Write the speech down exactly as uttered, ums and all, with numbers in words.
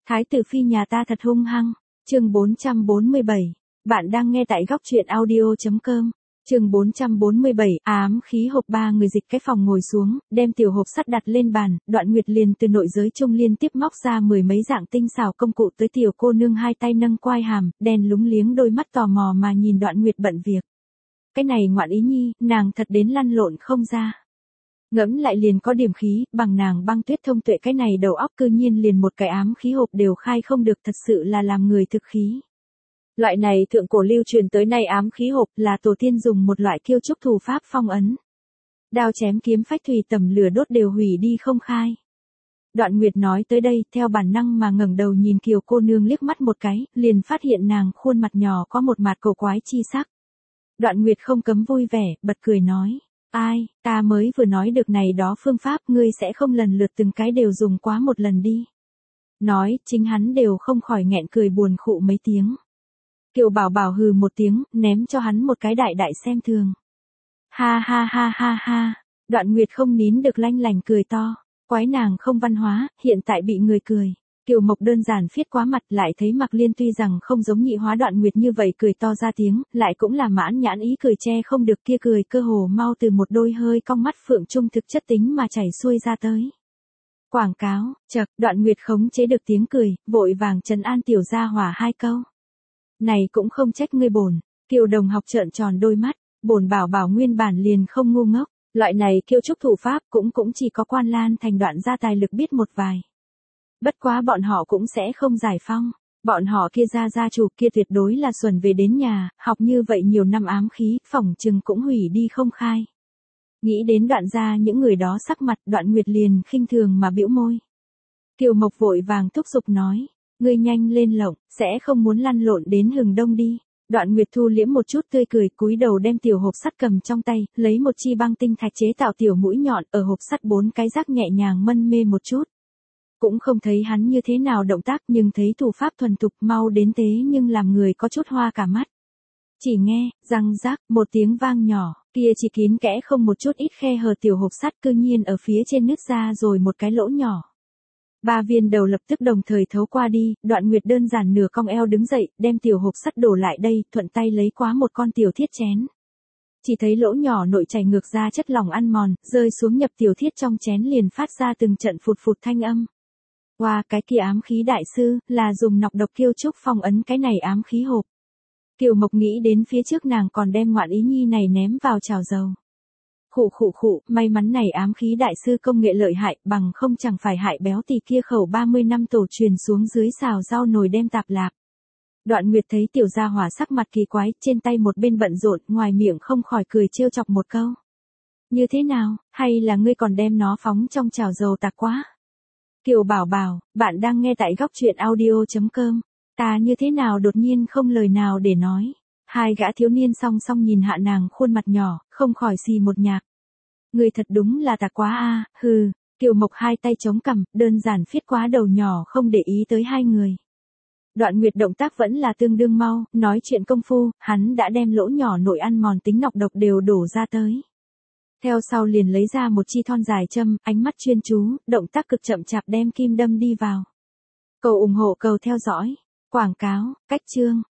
Thái tử phi nhà ta thật hung hăng. Chương bốn trăm bốn mươi bảy. Bạn đang nghe tại góc truyện audio chấm com. Chương bốn trăm bốn mươi bảy, ám khí hộp. Ba người dịch cái phòng ngồi xuống, đem tiểu hộp sắt đặt lên bàn, Đoạn Nguyệt liền từ nội giới trung liên tiếp móc ra mười mấy dạng tinh xảo công cụ tới tiểu cô nương hai tay nâng quai hàm, đen lúng liếng đôi mắt tò mò mà nhìn Đoạn Nguyệt bận việc. Cái này ngoạn ý nhi, nàng thật đến lăn lộn không ra. Ngẫm lại liền có điểm khí, bằng nàng Băng Tuyết thông tuệ cái này đầu óc cư nhiên liền một cái ám khí hộp đều khai không được, thật sự là làm người thực khí. Loại này thượng cổ lưu truyền tới nay ám khí hộp là tổ tiên dùng một loại kiêu trúc thủ pháp phong ấn. Đao chém kiếm phách thủy tầm lửa đốt đều hủy đi không khai. Đoạn Nguyệt nói tới đây, theo bản năng mà ngẩng đầu nhìn Kiều cô nương liếc mắt một cái, liền phát hiện nàng khuôn mặt nhỏ có một mặt cổ quái chi sắc. Đoạn Nguyệt không cấm vui vẻ, bật cười nói, ai, ta mới vừa nói được này đó phương pháp, ngươi sẽ không lần lượt từng cái đều dùng quá một lần đi. Nói, chính hắn đều không khỏi nghẹn cười buồn khụ mấy tiếng. Kiều Bảo Bảo hừ một tiếng, ném cho hắn một cái đại đại xem thường. Ha ha ha ha ha, Đoạn Nguyệt không nín được lanh lành cười to, quái nàng không văn hóa, hiện tại bị người cười. Kiều Mộc đơn giản phiết quá mặt, lại thấy Mạc Liên tuy rằng không giống nhị hóa Đoạn Nguyệt như vậy cười to ra tiếng, lại cũng là mãn nhãn ý cười che không được, kia cười cơ hồ mau từ một đôi hơi cong mắt phượng trung thực chất tính mà chảy xuôi ra tới. Quảng cáo, chậc, Đoạn Nguyệt khống chế được tiếng cười, vội vàng trấn an tiểu gia hỏa hai câu. Này cũng không trách ngươi bổn. Kiều đồng học trợn tròn đôi mắt, bổn bảo bảo nguyên bản liền không ngu ngốc, loại này kiêu trúc thủ pháp cũng cũng chỉ có Quan Lan thành Đoạn gia tài lực biết một vài. Bất quá bọn họ cũng sẽ không giải phong, bọn họ kia gia gia chủ kia tuyệt đối là xuẩn về đến nhà, học như vậy nhiều năm ám khí, phỏng chừng cũng hủy đi không khai. Nghĩ đến Đoạn gia những người đó sắc mặt, Đoạn Nguyệt liền khinh thường mà bĩu môi. Kiều Mộc vội vàng thúc giục nói, ngươi nhanh lên lộng, sẽ không muốn lăn lộn đến hừng đông đi. Đoạn Nguyệt thu liễm một chút tươi cười, cúi đầu đem tiểu hộp sắt cầm trong tay, lấy một chi băng tinh thạch chế tạo tiểu mũi nhọn, ở hộp sắt bốn cái rác nhẹ nhàng mân mê một chút. Cũng không thấy hắn như thế nào động tác, nhưng thấy thủ pháp thuần thục mau đến tế nhưng làm người có chút hoa cả mắt. Chỉ nghe, răng rác, một tiếng vang nhỏ, kia chỉ kín kẽ không một chút ít khe hở tiểu hộp sắt cư nhiên ở phía trên nứt ra rồi một cái lỗ nhỏ. Ba viên đầu lập tức đồng thời thấu qua đi, Đoạn Nguyệt đơn giản nửa cong eo đứng dậy, đem tiểu hộp sắt đổ lại đây, thuận tay lấy quá một con tiểu thiết chén. Chỉ thấy lỗ nhỏ nội chảy ngược ra chất lỏng ăn mòn, rơi xuống nhập tiểu thiết trong chén liền phát ra từng trận phụt phụt thanh âm. Wow, cái kia ám khí đại sư, là dùng nọc độc kiêu trúc phong ấn cái này ám khí hộp. Kiều Mộc nghĩ đến phía trước nàng còn đem ngoạn ý nhi này ném vào chảo dầu. Khụ khụ khụ, may mắn này ám khí đại sư công nghệ lợi hại, bằng không chẳng phải hại béo tỳ kia khẩu ba mươi năm tổ truyền xuống dưới xào rau nồi đem tạp lạp. Đoạn Nguyệt thấy tiểu gia hỏa sắc mặt kỳ quái, trên tay một bên bận rộn, ngoài miệng không khỏi cười trêu chọc một câu. Như thế nào, hay là ngươi còn đem nó phóng trong chảo dầu tạc quá? Kiều Bảo Bảo, bạn đang nghe tại góc truyện audio chấm com. Ta như thế nào đột nhiên không lời nào để nói. Hai gã thiếu niên song song nhìn hạ nàng khuôn mặt nhỏ, không khỏi xì một nhạc. Người thật đúng là tạc quá a, hừ. Kiều Mộc hai tay chống cằm, đơn giản phiết quá đầu nhỏ không để ý tới hai người. Đoạn Nguyệt động tác vẫn là tương đương mau, nói chuyện công phu, hắn đã đem lỗ nhỏ nội ăn mòn tính nọc độc đều đổ ra tới. Theo sau liền lấy ra một chi thon dài châm, ánh mắt chuyên chú, động tác cực chậm chạp đem kim đâm đi vào. Cầu ủng hộ cầu theo dõi. Quảng cáo, cách chương,